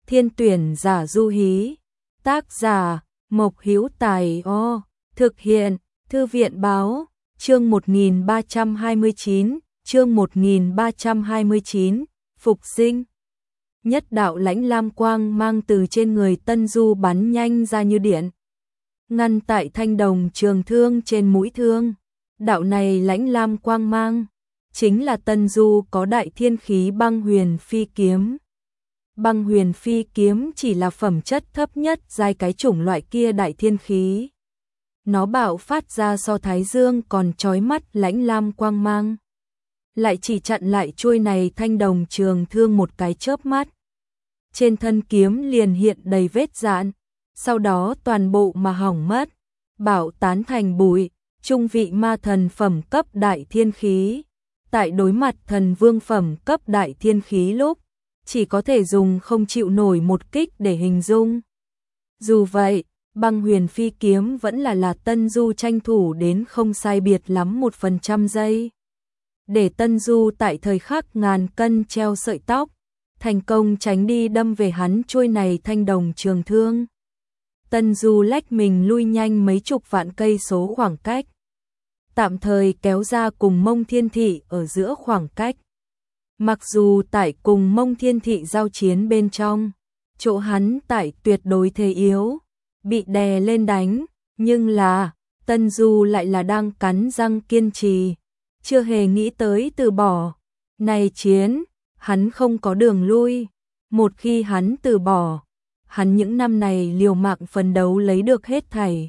Thiên tuyển giả du hí. Tác giả Mộc Hữu Tài. Thực hiện Thư viện báo. Chương 1329, chương 1329, phục sinh. Nhất đạo lãnh lam quang mang từ trên người Tân Du bắn nhanh ra như điện, ngăn tại thanh đồng trường thương trên mũi thương. Đạo này lãnh lam quang mang chính là Tân Du có đại thiên khí băng huyền phi kiếm. Băng huyền phi kiếm chỉ là phẩm chất thấp nhất giai cái chủng loại kia đại thiên khí. Nó bạo phát ra so thái dương còn chói mắt lãnh lam quang mang, lại chỉ chặn lại chuôi này thanh đồng trường thương một cái chớp mắt. Trên thân kiếm liền hiện đầy vết rạn, sau đó toàn bộ mà hỏng mất, bạo tán thành bụi. Trung vị ma thần phẩm cấp đại thiên khí, tại đối mặt thần vương phẩm cấp đại thiên khí lúc, chỉ có thể dùng không chịu nổi một kích để hình dung. Dù vậy, băng huyền phi kiếm vẫn là Tân Du tranh thủ đến không sai biệt lắm 1% giây. Để Tân Du tại thời khắc ngàn cân treo sợi tóc, thành công tránh đi đâm về hắn chuôi này thanh đồng trường thương. Tân Du lách mình lui nhanh mấy chục vạn cây số khoảng cách, tạm thời kéo ra cùng Mông Thiên Thị ở giữa khoảng cách. Mặc dù tại cùng Mông Thiên Thị giao chiến bên trong, chỗ hắn tại tuyệt đối thế yếu, bị đè lên đánh, nhưng là Tân Du lại là đang cắn răng kiên trì, chưa hề nghĩ tới từ bỏ. Này chiến, hắn không có đường lui. Một khi hắn từ bỏ, hắn những năm này liều mạng phấn đấu lấy được hết thảy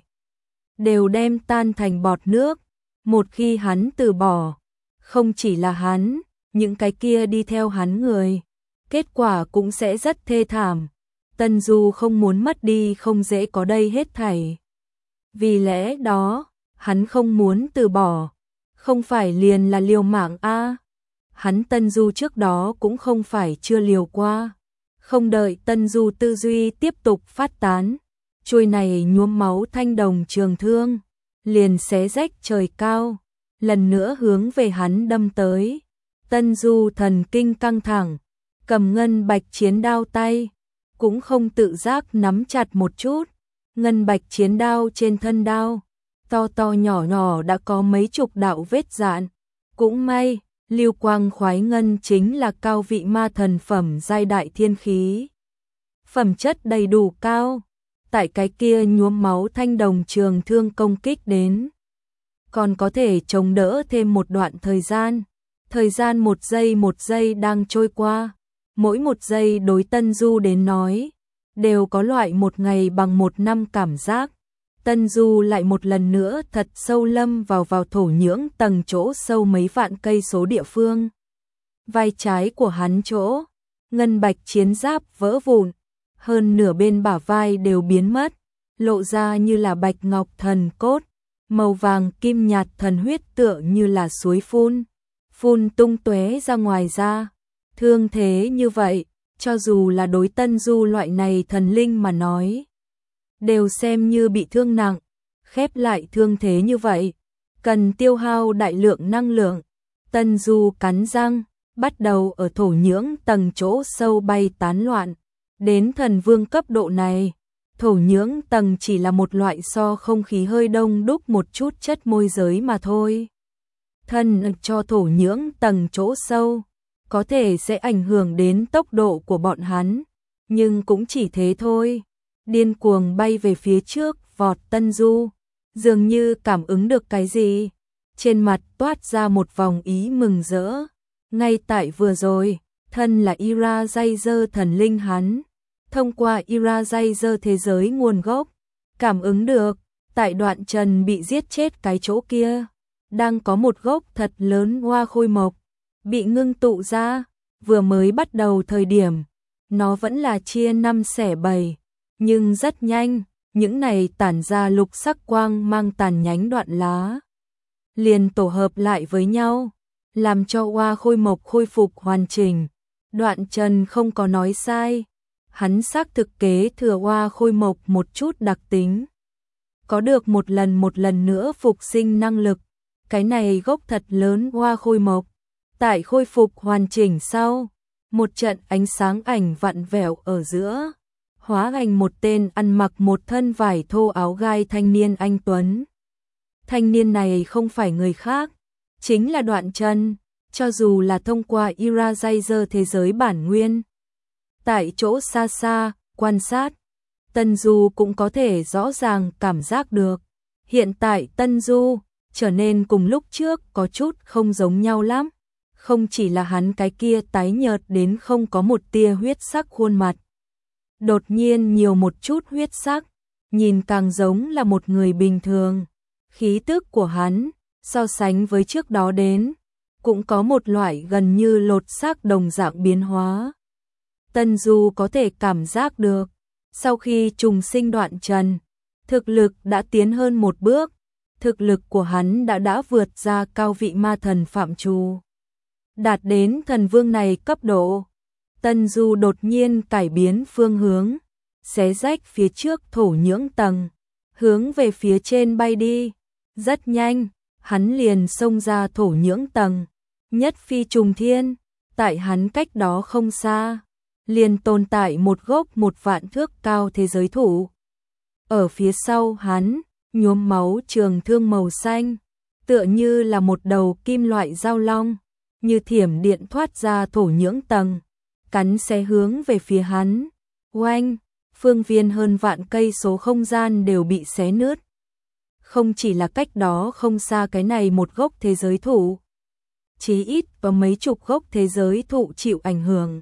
đều đem tan thành bọt nước. Một khi hắn từ bỏ, không chỉ là hắn, những cái kia đi theo hắn người, kết quả cũng sẽ rất thê thảm. Tân Du không muốn mất đi không dễ có đây hết thảy. Vì lẽ đó, hắn không muốn từ bỏ, không phải liền là liều mạng a. Hắn Tân Du trước đó cũng không phải chưa liều qua. Không đợi Tân Du tư duy tiếp tục phát tán, chuôi này nhuốm máu thanh đồng trường thương liền xé rách trời cao, lần nữa hướng về hắn đâm tới. Tân Du thần kinh căng thẳng, cầm ngân bạch chiến đao tay, cũng không tự giác nắm chặt một chút. Ngân bạch chiến đao trên thân đao, to to nhỏ nhỏ đã có mấy chục đạo vết rạn. Cũng may, lưu quang khoái ngân chính là cao vị ma thần phẩm giai đại thiên khí. Phẩm chất đầy đủ cao, tại cái kia nhuốm máu thanh đồng trường thương công kích đến, còn có thể chống đỡ thêm một đoạn thời gian. Thời gian một giây đang trôi qua, mỗi một giây đối Tân Du đến nói, đều có loại một ngày bằng một năm cảm giác. Tân Du lại một lần nữa thật sâu lâm vào thổ nhưỡng tầng chỗ sâu mấy vạn cây số địa phương. Vai trái của hắn chỗ, ngân bạch chiến giáp vỡ vụn, hơn nửa bên bả vai đều biến mất, lộ ra như là bạch ngọc thần cốt, màu vàng kim nhạt thần huyết tựa như là suối phun tung tóe ra ngoài ra. Thương thế như vậy, cho dù là đối Tân Du loại này thần linh mà nói, đều xem như bị thương nặng. Khép lại thương thế như vậy, cần tiêu hao đại lượng năng lượng. Tân Du cắn răng, bắt đầu ở thổ nhưỡng tầng chỗ sâu bay tán loạn. Đến thần vương cấp độ này, thổ nhưỡng tầng chỉ là một loại so không khí hơi đông đúc một chút chất môi giới mà thôi. Thân cho thổ nhưỡng tầng chỗ sâu, có thể sẽ ảnh hưởng đến tốc độ của bọn hắn, nhưng cũng chỉ thế thôi. Điên cuồng bay về phía trước vọt Tân Du, dường như cảm ứng được cái gì, trên mặt toát ra một vòng ý mừng rỡ. Ngay tại vừa rồi, thân là Irazazer thần linh hắn, thông qua Irazazer thế giới nguồn gốc, cảm ứng được, tại đoạn trần bị giết chết cái chỗ kia, đang có một gốc thật lớn hoa khôi mộc, bị ngưng tụ ra. Vừa mới bắt đầu thời điểm, nó vẫn là chia 5 xẻ 7, nhưng rất nhanh, những này tản ra lục sắc quang mang tàn nhánh đoạn lá liền tổ hợp lại với nhau, làm cho hoa khôi mộc khôi phục hoàn chỉnh. Đoạn trần không có nói sai, hắn xác thực kế thừa hoa khôi mộc một chút đặc tính, có được một lần nữa phục sinh năng lực. Cái này gốc thật lớn hoa khôi mộc, tại khôi phục hoàn chỉnh sau, một trận ánh sáng ảnh vặn vẹo ở giữa, hóa thành một tên ăn mặc một thân vải thô áo gai thanh niên anh tuấn. Thanh niên này không phải người khác, chính là Đoạn Trần, cho dù là thông qua Eraser thế giới bản nguyên. Tại chỗ xa xa, quan sát, Tân Du cũng có thể rõ ràng cảm giác được. Hiện tại Tân Du trở nên cùng lúc trước có chút không giống nhau lắm. Không chỉ là hắn cái kia tái nhợt đến không có một tia huyết sắc khuôn mặt. Đột nhiên nhiều một chút huyết sắc, nhìn càng giống là một người bình thường. Khí tức của hắn, so sánh với trước đó đến, cũng có một loại gần như lột xác đồng dạng biến hóa. Tân Du có thể cảm giác được, sau khi trùng sinh Đoạn Trần, thực lực đã tiến hơn một bước, thực lực của hắn đã vượt ra cao vị ma thần phạm trù. Đạt đến thần vương này cấp độ, Tân Du đột nhiên cải biến phương hướng, xé rách phía trước thổ nhưỡng tầng, hướng về phía trên bay đi. Rất nhanh, hắn liền xông ra thổ nhưỡng tầng, nhất phi trùng thiên, tại hắn cách đó không xa, liền tồn tại một gốc 1.000 thước cao thế giới thụ. Ở phía sau hắn, nhuốm máu trường thương màu xanh, tựa như là một đầu kim loại dao long, như thiểm điện thoát ra thổ nhưỡng tầng, cắn xé hướng về phía hắn. Oanh, phương viên hơn vạn cây số không gian đều bị xé nứt. Không chỉ là cách đó không xa cái này một gốc thế giới thụ, chí ít có mấy chục gốc thế giới thụ chịu ảnh hưởng.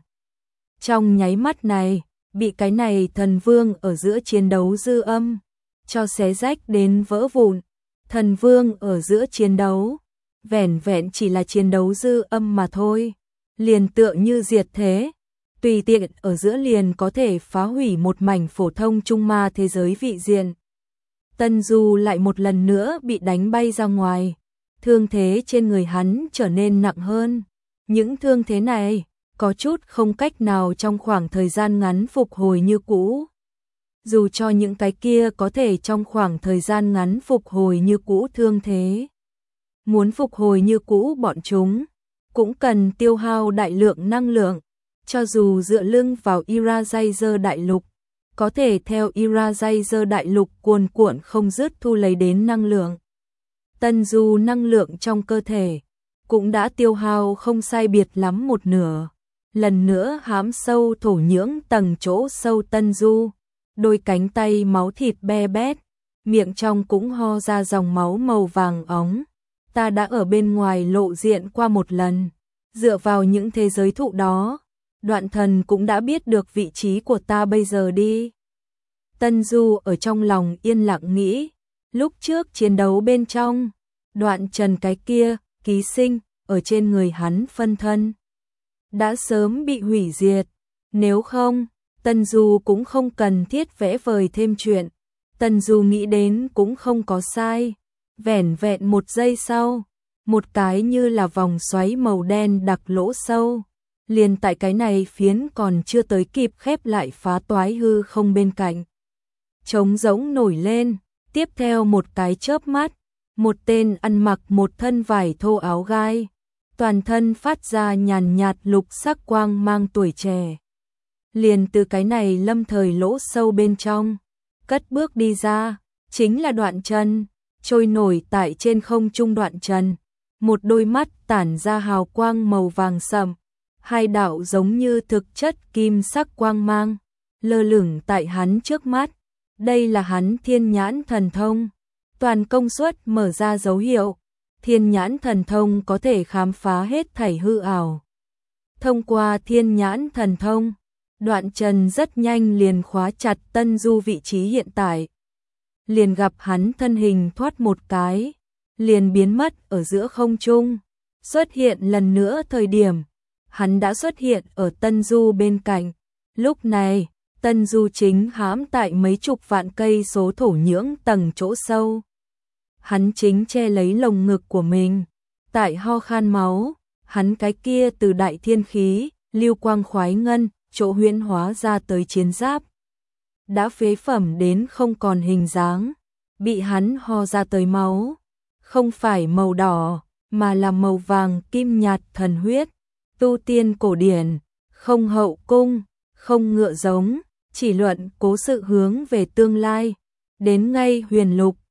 Trong nháy mắt này, bị cái này thần vương ở giữa chiến đấu dư âm cho xé rách đến vỡ vụn. Thần vương ở giữa chiến đấu, vẻn vẹn chỉ là chiến đấu dư âm mà thôi, liền tựa như diệt thế, tùy tiện ở giữa liền có thể phá hủy một mảnh phổ thông trung ma thế giới vị diện. Tân Du lại một lần nữa bị đánh bay ra ngoài, thương thế trên người hắn trở nên nặng hơn. Những thương thế này có chút không cách nào trong khoảng thời gian ngắn phục hồi như cũ. Dù cho những cái kia có thể trong khoảng thời gian ngắn phục hồi như cũ thương thế, muốn phục hồi như cũ bọn chúng cũng cần tiêu hao đại lượng năng lượng, cho dù dựa lưng vào Eraser đại lục, có thể theo Eraser đại lục cuồn cuộn không dứt thu lấy đến năng lượng. Tân Du năng lượng trong cơ thể cũng đã tiêu hao không sai biệt lắm một nửa. Lần nữa hãm sâu thổ nhưỡng tầng chỗ sâu Tân Du, đôi cánh tay máu thịt be bét, miệng trong cũng ho ra dòng máu màu vàng óng. Ta đã ở bên ngoài lộ diện qua một lần, dựa vào những thế giới thụ đó, Đoạn Thần cũng đã biết được vị trí của ta bây giờ đi. Tân Du ở trong lòng yên lặng nghĩ, lúc trước chiến đấu bên trong, Đoạn Trần cái kia, ký sinh, ở trên người hắn phân thân, đã sớm bị hủy diệt. Nếu không, Tân Du cũng không cần thiết vẽ vời thêm chuyện. Tân Du nghĩ đến cũng không có sai. Vẻn vẹn một giây sau, một cái như là vòng xoáy màu đen đặc lỗ sâu, liền tại cái này phiến còn chưa tới kịp khép lại phá toái hư không bên cạnh, trống rỗng nổi lên. Tiếp theo một cái chớp mắt, một tên ăn mặc một thân vải thô áo gai, toàn thân phát ra nhàn nhạt lục sắc quang mang tuổi trẻ, liền từ cái này lâm thời lỗ sâu bên trong cất bước đi ra. Chính là Đoạn Trần, trôi nổi tại trên không trung Đoạn Trần, một đôi mắt tản ra hào quang màu vàng sậm, hai đạo giống như thực chất kim sắc quang mang lơ lửng tại hắn trước mắt. Đây là hắn Thiên Nhãn Thần Thông, toàn công suất mở ra dấu hiệu. Thiên Nhãn Thần Thông có thể khám phá hết thảy hư ảo. Thông qua Thiên Nhãn Thần Thông, Đoạn Trần rất nhanh liền khóa chặt Tân Du vị trí hiện tại. Liền gặp hắn thân hình thoát một cái, liền biến mất ở giữa không trung. Xuất hiện lần nữa thời điểm, hắn đã xuất hiện ở Tân Du bên cạnh. Lúc này, Tân Du chính hãm tại mấy chục vạn cây số thổ nhưỡng tầng chỗ sâu. Hắn chính che lấy lồng ngực của mình, tại ho khan máu, hắn cái kia từ đại thiên khí, lưu quang khoái ngân, chỗ huyễn hóa ra tới chiến giáp, đã phế phẩm đến không còn hình dáng, bị hắn ho ra tới máu, không phải màu đỏ, mà là màu vàng kim nhạt thần huyết, tu tiên cổ điển, không hậu cung, không ngựa giống, chỉ luận cố sự hướng về tương lai. Đến ngay Huyền Lục,